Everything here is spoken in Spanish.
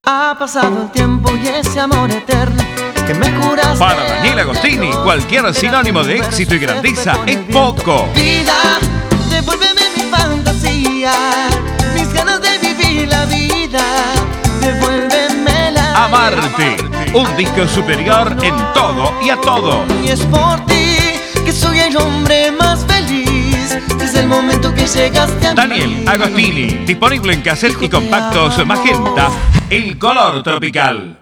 Ha pasado el tiempo y ese amor eterno que me curaste. Para Daniel Agostini, cualquier sinónimo de éxito y grandeza es poco. Vida, devuélveme mi fantasía, mis ganas de vivir la vida, devuélvemela. Amarte, un disco superior en todo y a todo. Y es por ti que soy el hombre más feliz desde el momento que llegaste a mí. Daniel Agostini, disponible en cassette y compactos Magenta, El color tropical.